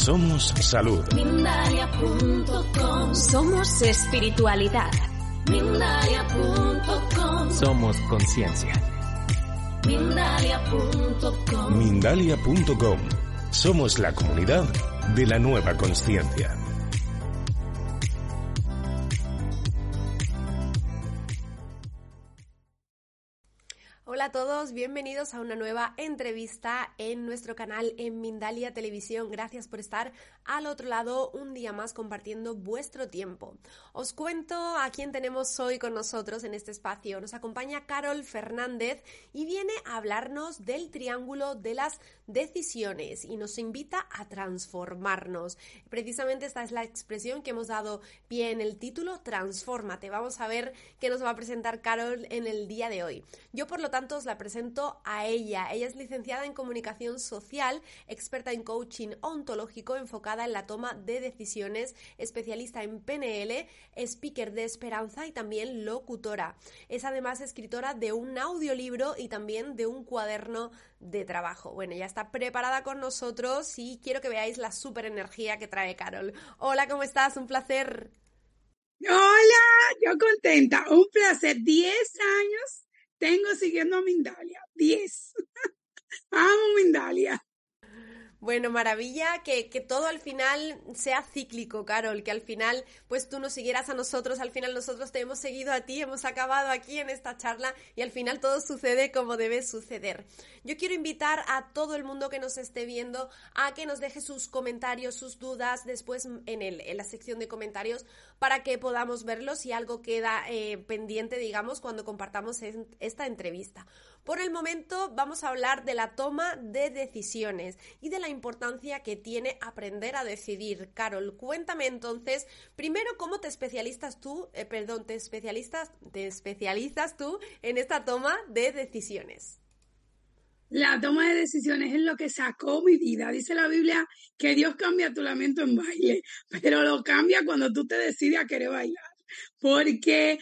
Somos salud. Mindalia.com. Somos espiritualidad. Mindalia.com. Somos conciencia. Mindalia.com. Mindalia.com. Somos la comunidad de la nueva consciencia. Hola a todos, bienvenidos a una nueva entrevista en nuestro canal en Mindalia Televisión. Gracias por estar al otro lado un día más compartiendo vuestro tiempo. Os cuento a quién tenemos hoy con nosotros en este espacio. Nos acompaña Carol Fernández y viene a hablarnos del triángulo de las decisiones y nos invita a transformarnos. Precisamente esta es la expresión que hemos dado pie en el título, Transfórmate. Vamos a ver qué nos va a presentar Carol en el día de hoy. Yo, por lo tanto, os la presento a ella. Ella es licenciada en Comunicación Social, experta en coaching ontológico enfocada en la toma de decisiones, especialista en PNL, speaker de esperanza y también locutora. Es además escritora de un audiolibro y también de un cuaderno de trabajo. Bueno, ya está preparada con nosotros y quiero que veáis la súper energía que trae Carol. Hola, ¿cómo estás? Un placer. Hola, yo contenta. Un placer. 10 años tengo siguiendo a Mindalia. 10. Amo Mindalia. Bueno, maravilla que todo al final sea cíclico, Carol, que al final pues tú nos siguieras a nosotros, al final nosotros te hemos seguido a ti, hemos acabado aquí en esta charla y al final todo sucede como debe suceder. Yo quiero invitar a todo el mundo que nos esté viendo a que nos deje sus comentarios, sus dudas después en la sección de comentarios para que podamos verlos si algo queda pendiente, digamos, cuando compartamos esta entrevista. Por el momento vamos a hablar de la toma de decisiones y de la importancia que tiene aprender a decidir. Carol, cuéntame entonces, primero, ¿cómo te especializas tú en esta toma de decisiones? La toma de decisiones es lo que sacó mi vida. Dice la Biblia que Dios cambia tu lamento en baile, pero lo cambia cuando tú te decides a querer bailar. Porque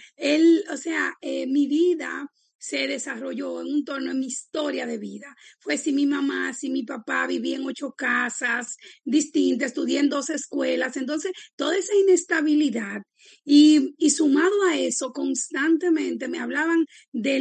mi vida se desarrolló en un torno en mi historia de vida. Fue si mi mamá, si mi papá, viví en 8 casas distintas, estudié en 2 escuelas. Entonces, toda esa inestabilidad y sumado a eso, constantemente me hablaban de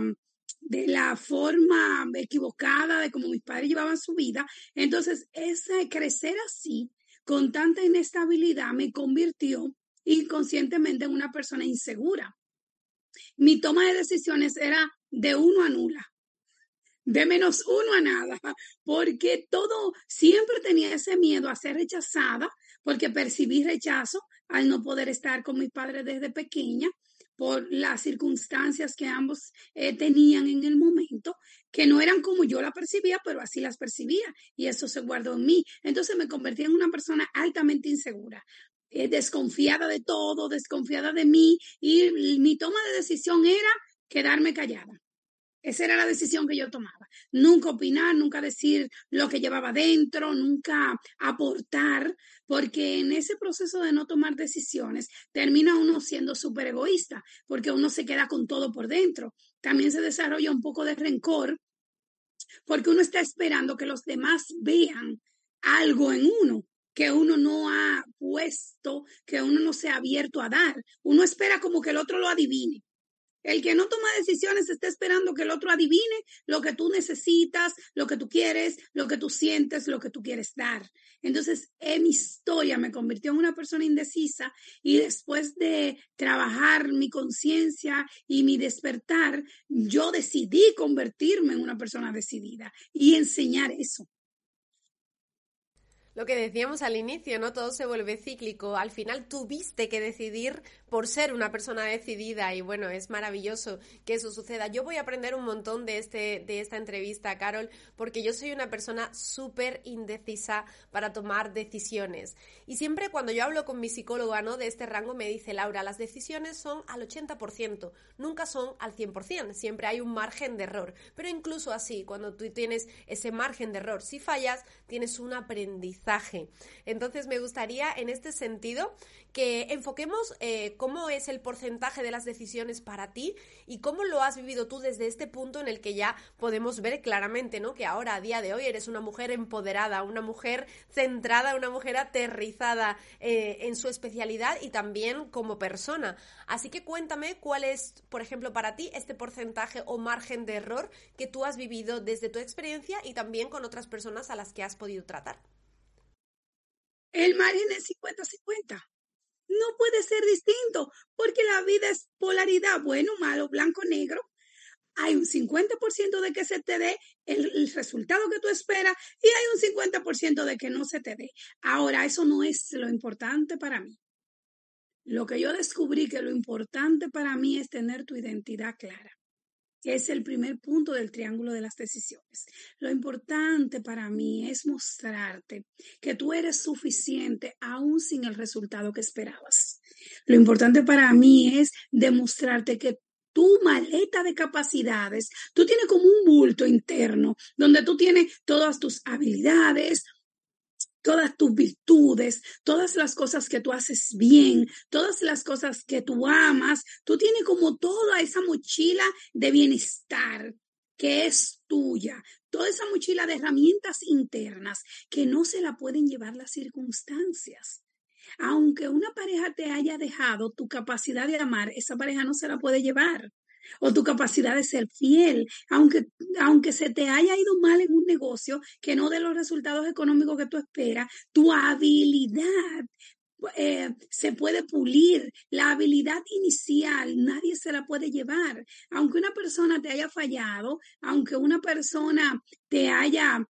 la forma equivocada de cómo mis padres llevaban su vida. Entonces, ese crecer así, con tanta inestabilidad, me convirtió inconscientemente en una persona insegura. Mi toma de decisiones era de 1 a nula, de -1 a nada, porque todo siempre tenía ese miedo a ser rechazada, porque percibí rechazo al no poder estar con mis padres desde pequeña, por las circunstancias que ambos tenían en el momento, que no eran como yo la percibía, pero así las percibía, y eso se guardó en mí. Entonces me convertí en una persona altamente insegura, desconfiada de todo, desconfiada de mí, y mi toma de decisión era quedarme callada. Esa era la decisión que yo tomaba. Nunca opinar, nunca decir lo que llevaba dentro, nunca aportar, porque en ese proceso de no tomar decisiones termina uno siendo súper egoísta, porque uno se queda con todo por dentro. También se desarrolla un poco de rencor, porque uno está esperando que los demás vean algo en uno que uno no ha puesto, que uno no se ha abierto a dar. Uno espera como que el otro lo adivine. El que no toma decisiones está esperando que el otro adivine lo que tú necesitas, lo que tú quieres, lo que tú sientes, lo que tú quieres dar. Entonces, en mi historia me convirtió en una persona indecisa y después de trabajar mi conciencia y mi despertar, yo decidí convertirme en una persona decidida y enseñar eso. Lo que decíamos al inicio, ¿no? Todo se vuelve cíclico. Al final tuviste que decidir por ser una persona decidida y bueno, es maravilloso que eso suceda. Yo voy a aprender un montón de esta entrevista, Carol, porque yo soy una persona súper indecisa para tomar decisiones. Y siempre cuando yo hablo con mi psicóloga, ¿no?, de este rango, me dice: Laura, las decisiones son al 80%, nunca son al 100%, siempre hay un margen de error. Pero incluso así, cuando tú tienes ese margen de error, si fallas, tienes un aprendizaje. Entonces me gustaría en este sentido que enfoquemos cómo es el porcentaje de las decisiones para ti y cómo lo has vivido tú desde este punto en el que ya podemos ver claramente, ¿no? Que ahora, a día de hoy, eres una mujer empoderada, una mujer centrada, una mujer aterrizada en su especialidad y también como persona. Así que cuéntame cuál es, por ejemplo, para ti este porcentaje o margen de error que tú has vivido desde tu experiencia y también con otras personas a las que has podido tratar. El margen es 50-50. No puede ser distinto, porque la vida es polaridad, bueno, malo, blanco, negro. Hay un 50% de que se te dé el resultado que tú esperas y hay un 50% de que no se te dé. Ahora, eso no es lo importante para mí. Lo que yo descubrí que lo importante para mí es tener tu identidad clara, que es el primer punto del triángulo de las decisiones. Lo importante para mí es mostrarte que tú eres suficiente aún sin el resultado que esperabas. Lo importante para mí es demostrarte que tu maleta de capacidades, tú tienes como un bulto interno donde tú tienes todas tus habilidades, todas tus virtudes, todas las cosas que tú haces bien, todas las cosas que tú amas. Tú tienes como toda esa mochila de bienestar que es tuya, toda esa mochila de herramientas internas que no se la pueden llevar las circunstancias. Aunque una pareja te haya dejado tu capacidad de amar, esa pareja no se la puede llevar. O tu capacidad de ser fiel, aunque se te haya ido mal en un negocio que no dé los resultados económicos que tú esperas, tu habilidad se puede pulir. La habilidad inicial nadie se la puede llevar. Aunque una persona te haya fallado, aunque una persona te haya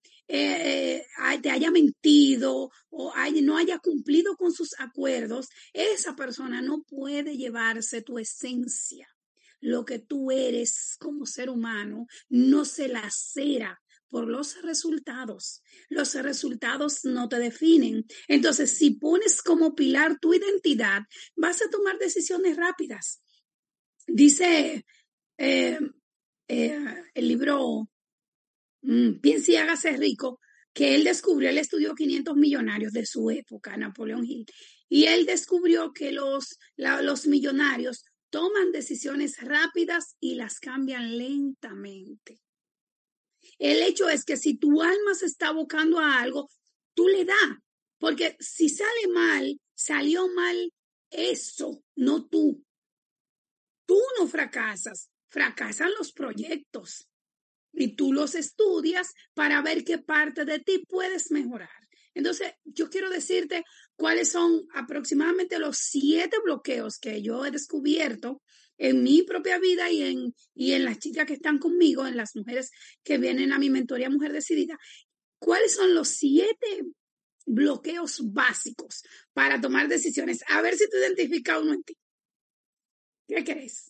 mentido o no haya cumplido con sus acuerdos, esa persona no puede llevarse tu esencia. Lo que tú eres como ser humano no se lacera por los resultados. Los resultados no te definen. Entonces, si pones como pilar tu identidad, vas a tomar decisiones rápidas. Dice el libro Piense y hágase rico, que él estudió 500 millonarios de su época, Napoleón Hill, y él descubrió que los millonarios toman decisiones rápidas y las cambian lentamente. El hecho es que si tu alma se está abocando a algo, tú le das. Porque si sale mal, salió mal eso, no tú. Tú no fracasas, fracasan los proyectos. Y tú los estudias para ver qué parte de ti puedes mejorar. Entonces, yo quiero decirte cuáles son aproximadamente los 7 bloqueos que yo he descubierto en mi propia vida y en las chicas que están conmigo, en las mujeres que vienen a mi mentoría Mujer Decidida. ¿Cuáles son los 7 bloqueos básicos para tomar decisiones? A ver si tú identificas uno en ti. ¿Qué crees?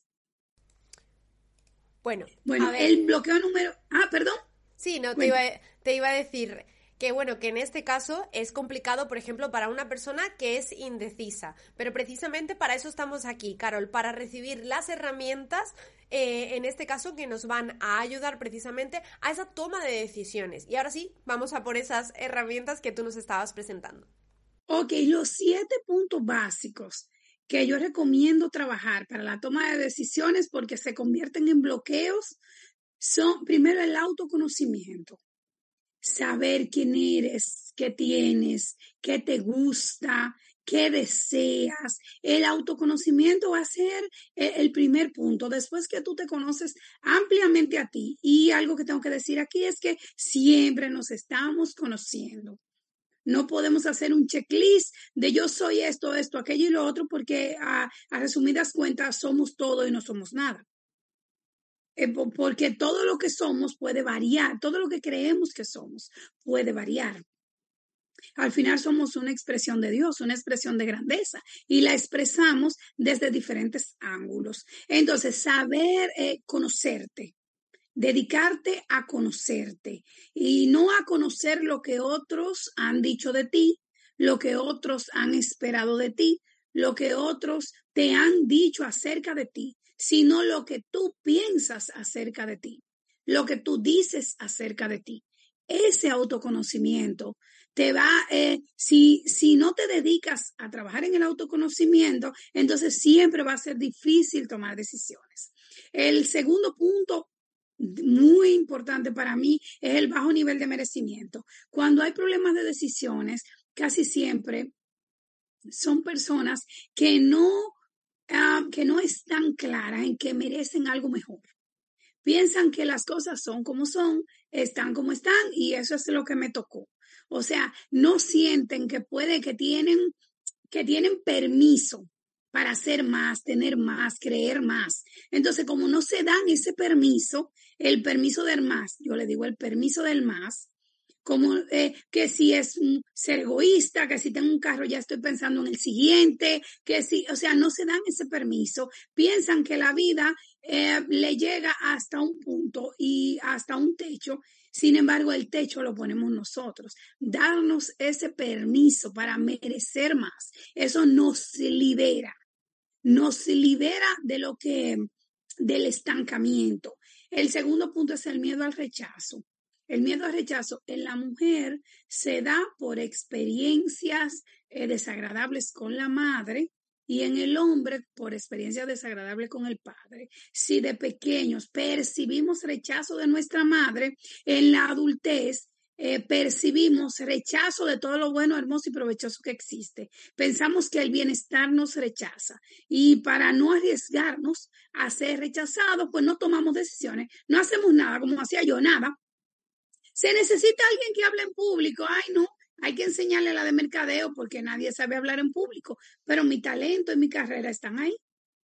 Bueno, el bloqueo número... perdón. Sí, no, te iba a decir que bueno, que en este caso es complicado, por ejemplo, para una persona que es indecisa, pero precisamente para eso estamos aquí, Carol, para recibir las herramientas, en este caso, que nos van a ayudar precisamente a esa toma de decisiones. Y ahora sí, vamos a por esas herramientas que tú nos estabas presentando. Ok, los 7 puntos básicos que yo recomiendo trabajar para la toma de decisiones porque se convierten en bloqueos son, primero, el autoconocimiento. Saber quién eres, qué tienes, qué te gusta, qué deseas. El autoconocimiento va a ser el primer punto. Después que tú te conoces ampliamente a ti, y algo que tengo que decir aquí es que siempre nos estamos conociendo. No podemos hacer un checklist de yo soy esto, aquello y lo otro, porque a resumidas cuentas somos todo y no somos nada. Porque todo lo que somos puede variar, todo lo que creemos que somos puede variar. Al final somos una expresión de Dios, una expresión de grandeza, y la expresamos desde diferentes ángulos. Entonces, saber conocerte, dedicarte a conocerte y no a conocer lo que otros han dicho de ti, lo que otros han esperado de ti, lo que otros te han dicho acerca de ti, sino lo que tú piensas acerca de ti, lo que tú dices acerca de ti. ese autoconocimiento te va, si no te dedicas a trabajar en el autoconocimiento, entonces siempre va a ser difícil tomar decisiones. El segundo punto muy importante para mí es el bajo nivel de merecimiento. Cuando hay problemas de decisiones, casi siempre son personas que no están claras en que merecen algo mejor. Piensan que las cosas son como son, están como están y eso es lo que me tocó. O sea, no sienten que tienen permiso para hacer más, tener más, creer más. Entonces, como no se dan ese permiso, el permiso del más, yo le digo el permiso del más, como que si es ser egoísta, que si tengo un carro ya estoy pensando en el siguiente, que si, o sea, no se dan ese permiso, piensan que la vida le llega hasta un punto y hasta un techo. Sin embargo, el techo lo ponemos nosotros. Darnos ese permiso para merecer más, eso nos libera del estancamiento. El segundo punto es el miedo al rechazo. El miedo al rechazo en la mujer se da por experiencias desagradables con la madre y en el hombre por experiencias desagradables con el padre. Si de pequeños percibimos rechazo de nuestra madre, en la adultez percibimos rechazo de todo lo bueno, hermoso y provechoso que existe. Pensamos que el bienestar nos rechaza y para no arriesgarnos a ser rechazados, pues no tomamos decisiones, no hacemos nada, como hacía yo, nada. Se necesita alguien que hable en público. Ay, no, hay que enseñarle la de mercadeo porque nadie sabe hablar en público. Pero mi talento y mi carrera están ahí.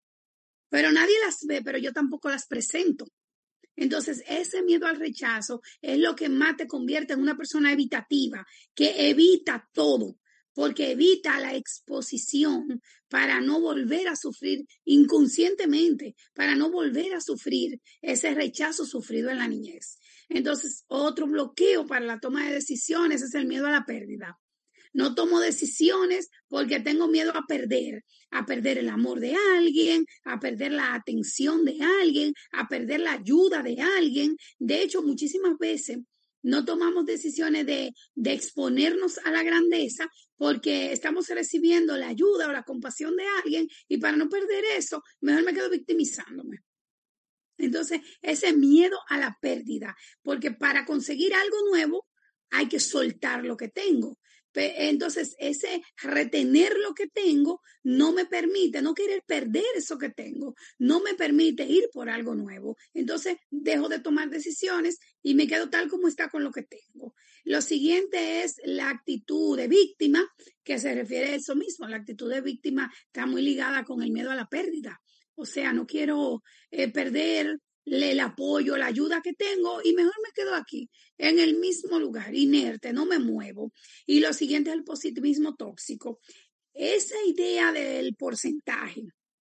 Pero nadie las ve, pero yo tampoco las presento. Entonces, ese miedo al rechazo es lo que más te convierte en una persona evitativa, que evita todo, porque evita la exposición para no volver a sufrir inconscientemente, para no volver a sufrir ese rechazo sufrido en la niñez. Entonces, otro bloqueo para la toma de decisiones es el miedo a la pérdida. No tomo decisiones porque tengo miedo a perder el amor de alguien, a perder la atención de alguien, a perder la ayuda de alguien. De hecho, muchísimas veces no tomamos decisiones de exponernos a la grandeza porque estamos recibiendo la ayuda o la compasión de alguien y para no perder eso, mejor me quedo victimizándome. Entonces, ese miedo a la pérdida, porque para conseguir algo nuevo hay que soltar lo que tengo. Entonces, ese retener lo que tengo no me permite, no querer perder eso que tengo, no me permite ir por algo nuevo. Entonces, dejo de tomar decisiones y me quedo tal como está con lo que tengo. Lo siguiente es la actitud de víctima, que se refiere a eso mismo. La actitud de víctima está muy ligada con el miedo a la pérdida. O sea, no quiero perder el apoyo, la ayuda que tengo y mejor me quedo aquí, en el mismo lugar, inerte, no me muevo. Y lo siguiente es el positivismo tóxico. Esa idea del porcentaje.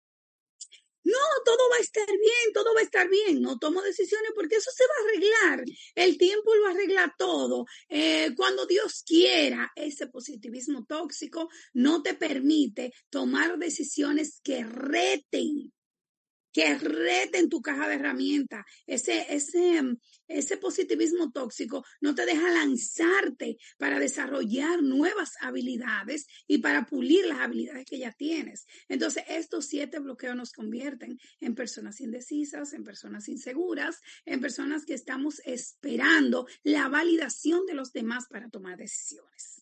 No, todo va a estar bien, todo va a estar bien. No tomo decisiones porque eso se va a arreglar. El tiempo lo arregla todo. Cuando Dios quiera, ese positivismo tóxico no te permite tomar decisiones que reten tu caja de herramientas. Ese positivismo tóxico no te deja lanzarte para desarrollar nuevas habilidades y para pulir las habilidades que ya tienes. Entonces, estos 7 bloqueos nos convierten en personas indecisas, en personas inseguras, en personas que estamos esperando la validación de los demás para tomar decisiones.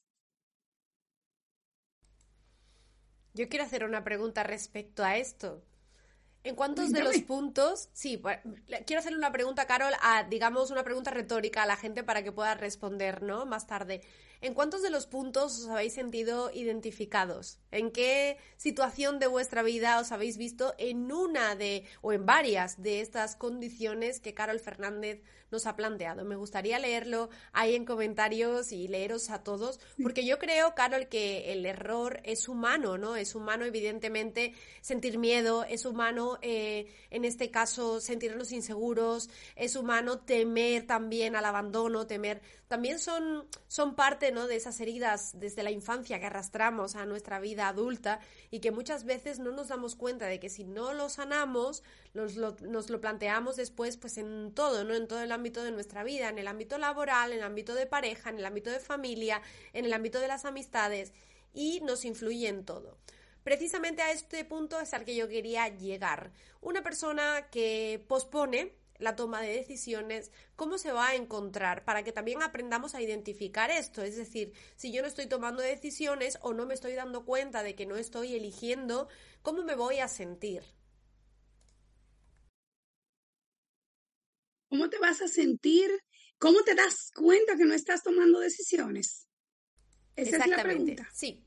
Yo quiero hacer una pregunta respecto a esto. ¿En cuántos de los puntos? Sí, quiero hacerle una pregunta, Carol, digamos una pregunta retórica a la gente para que pueda responder, ¿no? Más tarde. ¿En cuántos de los puntos os habéis sentido identificados? ¿En qué situación de vuestra vida os habéis visto en una o en varias de estas condiciones que Carol Fernández nos ha planteado? Me gustaría leerlo ahí en comentarios y leeros a todos, porque yo creo, Carol, que el error es humano, ¿no? Es humano, evidentemente, sentir miedo, es humano humano, en este caso, sentirnos inseguros, es humano temer también al abandono, también son parte, ¿no?, de esas heridas desde la infancia que arrastramos a nuestra vida adulta y que muchas veces no nos damos cuenta de que si no lo sanamos, nos lo planteamos después pues en todo, ¿no?, en todo el ámbito de nuestra vida, en el ámbito laboral, en el ámbito de pareja, en el ámbito de familia, en el ámbito de las amistades, y nos influye en todo. Precisamente a este punto es al que yo quería llegar. Una persona que pospone la toma de decisiones, ¿cómo se va a encontrar? Para que también aprendamos a identificar esto. Es decir, si yo no estoy tomando decisiones o no me estoy dando cuenta de que no estoy eligiendo, ¿cómo me voy a sentir? ¿Cómo te vas a sentir? ¿Cómo te das cuenta que no estás tomando decisiones? Esa es la pregunta. Sí.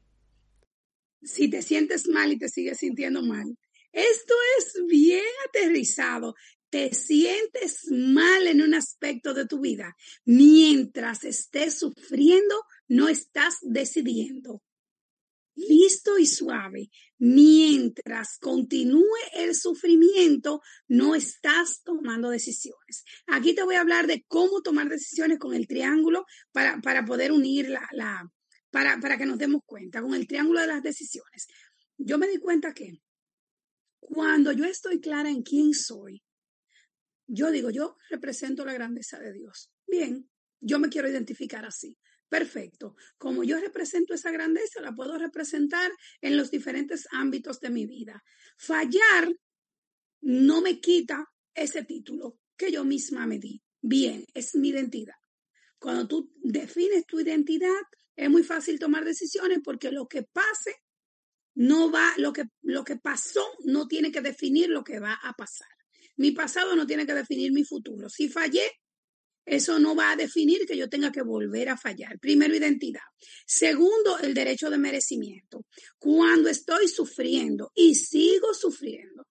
Si te sientes mal y te sigues sintiendo mal. Esto es bien aterrizado. Te sientes mal en un aspecto de tu vida. Mientras estés sufriendo, no estás decidiendo. Listo y suave. Mientras continúe el sufrimiento, no estás tomando decisiones. Aquí te voy a hablar de cómo tomar decisiones con el triángulo para poder unir para que nos demos cuenta, con el triángulo de las decisiones. Yo me di cuenta que cuando yo estoy clara en quién soy, yo digo, yo represento la grandeza de Dios. Bien, yo me quiero identificar así. Perfecto. Como yo represento esa grandeza, la puedo representar en los diferentes ámbitos de mi vida. Fallar no me quita ese título que yo misma me di. Bien, es mi identidad. Cuando tú defines tu identidad, es muy fácil tomar decisiones porque lo que pase no va, lo que pasó no tiene que definir lo que va a pasar. Mi pasado no tiene que definir mi futuro. Si fallé, eso no va a definir que yo tenga que volver a fallar. Primero, identidad. Segundo, el derecho de merecimiento. Cuando estoy sufriendo y sigo sufriendo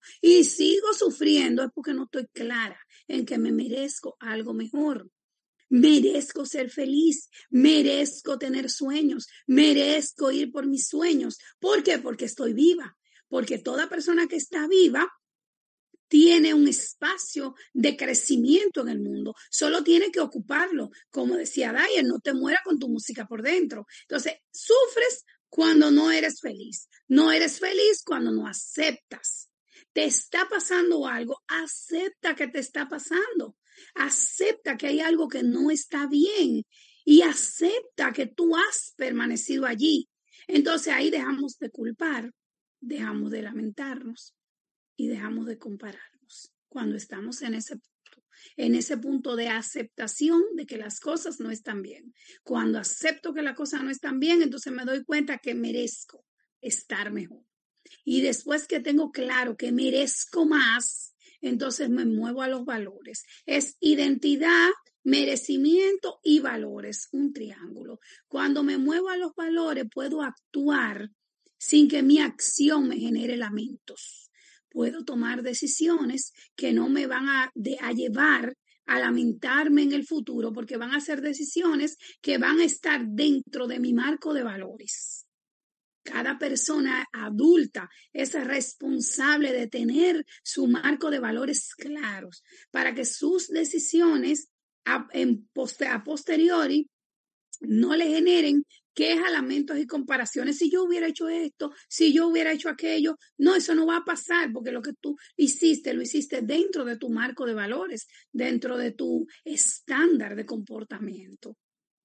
es porque no estoy clara en que me merezco algo mejor. Merezco ser feliz, merezco tener sueños, merezco ir por mis sueños. ¿Por qué? Porque estoy viva. Porque toda persona que está viva tiene un espacio de crecimiento en el mundo. Solo tiene que ocuparlo. Como decía Dyer, no te mueras con tu música por dentro. Entonces, sufres cuando no eres feliz. No eres feliz cuando no aceptas. Te está pasando algo, acepta que te está pasando. Acepta que hay algo que no está bien y acepta que tú has permanecido allí. Entonces ahí dejamos de culpar, dejamos de lamentarnos y dejamos de compararnos cuando estamos en ese punto de aceptación de que las cosas no están bien. Cuando acepto que las cosas no están bien, entonces me doy cuenta que merezco estar mejor. Y después que tengo claro que merezco más, entonces me muevo a los valores. Es identidad, merecimiento y valores, un triángulo. Cuando me muevo a los valores, puedo actuar sin que mi acción me genere lamentos. Puedo tomar decisiones que no me van a llevar a lamentarme en el futuro, porque van a ser decisiones que van a estar dentro de mi marco de valores. Cada persona adulta es responsable de tener su marco de valores claros para que sus decisiones a posteriori no le generen quejas, lamentos y comparaciones. Si yo hubiera hecho esto, si yo hubiera hecho aquello, no, eso no va a pasar porque lo que tú hiciste, lo hiciste dentro de tu marco de valores, dentro de tu estándar de comportamiento.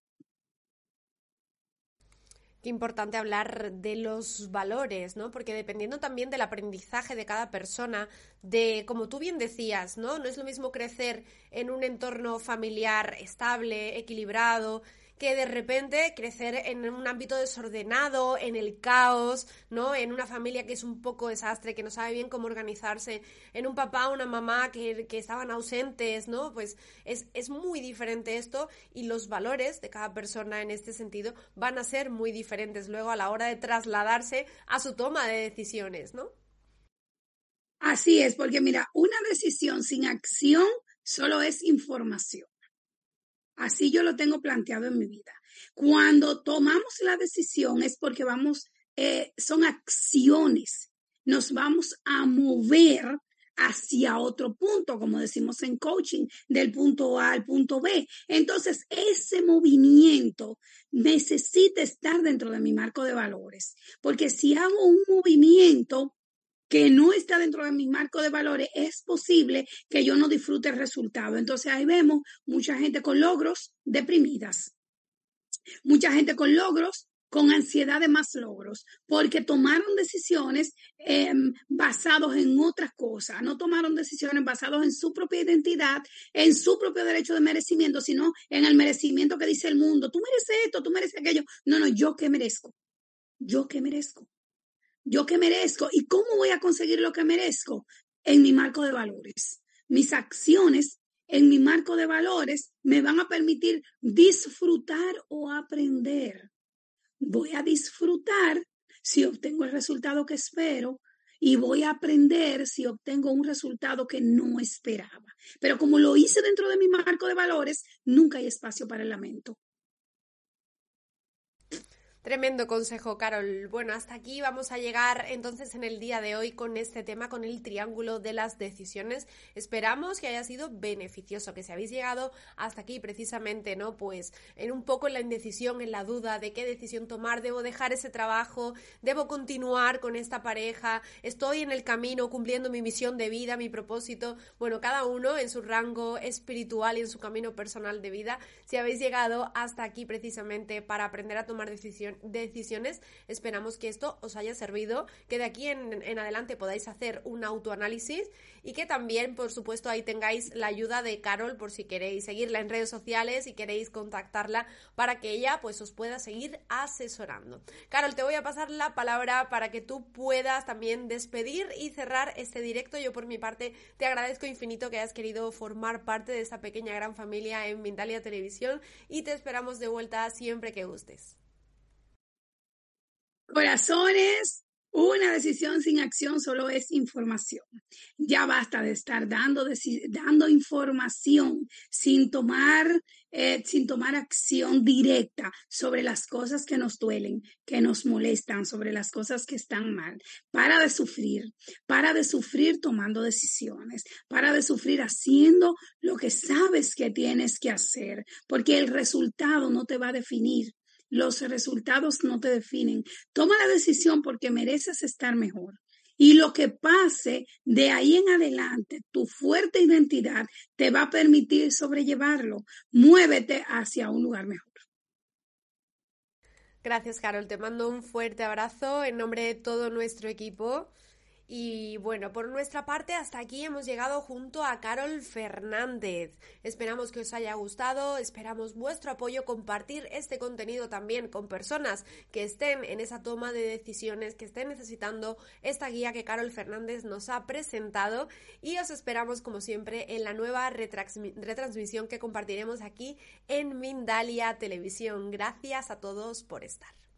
Qué importante hablar de los valores, ¿no? Porque dependiendo también del aprendizaje de cada persona, de, como tú bien decías, ¿no? No es lo mismo crecer en un entorno familiar estable, equilibrado, que de repente crecer en un ámbito desordenado, en el caos, ¿no? En una familia que es un poco desastre, que no sabe bien cómo organizarse, en un papá, una mamá que estaban ausentes, ¿no? Pues es muy diferente esto y los valores de cada persona en este sentido van a ser muy diferentes luego a la hora de trasladarse a su toma de decisiones, ¿no? Así es, porque mira, una decisión sin acción solo es información. Así yo lo tengo planteado en mi vida. Cuando tomamos la decisión es porque son acciones. Nos vamos a mover hacia otro punto, como decimos en coaching, del punto A al punto B. Entonces, ese movimiento necesita estar dentro de mi marco de valores, porque si hago un movimiento que no está dentro de mi marco de valores, es posible que yo no disfrute el resultado. Entonces, ahí vemos mucha gente con logros deprimidas, mucha gente con logros, con ansiedad de más logros, porque tomaron decisiones basados en otras cosas, no tomaron decisiones basadas en su propia identidad, en su propio derecho de merecimiento, sino en el merecimiento que dice el mundo. Tú mereces esto, tú mereces aquello. No, ¿yo qué merezco? ¿Yo qué merezco? ¿Yo qué merezco? ¿Y cómo voy a conseguir lo que merezco? En mi marco de valores. Mis acciones en mi marco de valores me van a permitir disfrutar o aprender. Voy a disfrutar si obtengo el resultado que espero y voy a aprender si obtengo un resultado que no esperaba. Pero como lo hice dentro de mi marco de valores, nunca hay espacio para el lamento. Tremendo consejo, Carol. Bueno, hasta aquí vamos a llegar entonces en el día de hoy con este tema, con el triángulo de las decisiones. Esperamos que haya sido beneficioso, que si habéis llegado hasta aquí precisamente, ¿no? Pues en un poco en la indecisión, en la duda de qué decisión tomar, debo dejar ese trabajo, debo continuar con esta pareja, estoy en el camino cumpliendo mi misión de vida, mi propósito. Bueno, cada uno en su rango espiritual y en su camino personal de vida. Si habéis llegado hasta aquí precisamente para aprender a tomar decisiones, esperamos que esto os haya servido, que de aquí en adelante podáis hacer un autoanálisis y que también, por supuesto, ahí tengáis la ayuda de Carol por si queréis seguirla en redes sociales y queréis contactarla para que ella pues os pueda seguir asesorando. Carol, te voy a pasar la palabra para que tú puedas también despedir y cerrar este directo. Yo por mi parte te agradezco infinito que hayas querido formar parte de esta pequeña gran familia en Mindalia Televisión y te esperamos de vuelta siempre que gustes. Corazones, una decisión sin acción solo es información. Ya basta de estar dando información sin tomar acción directa sobre las cosas que nos duelen, que nos molestan, sobre las cosas que están mal. Para de sufrir tomando decisiones, para de sufrir haciendo lo que sabes que tienes que hacer, porque el resultado no te va a definir. Los resultados no te definen. Toma la decisión porque mereces estar mejor. Y lo que pase de ahí en adelante, tu fuerte identidad te va a permitir sobrellevarlo. Muévete hacia un lugar mejor. Gracias, Carol. Te mando un fuerte abrazo en nombre de todo nuestro equipo. Y bueno, por nuestra parte hasta aquí hemos llegado junto a Carol Fernández. Esperamos que os haya gustado, esperamos vuestro apoyo, compartir este contenido también con personas que estén en esa toma de decisiones, que estén necesitando esta guía que Carol Fernández nos ha presentado y os esperamos como siempre en la nueva retransmisión que compartiremos aquí en Mindalia Televisión. Gracias a todos por estar.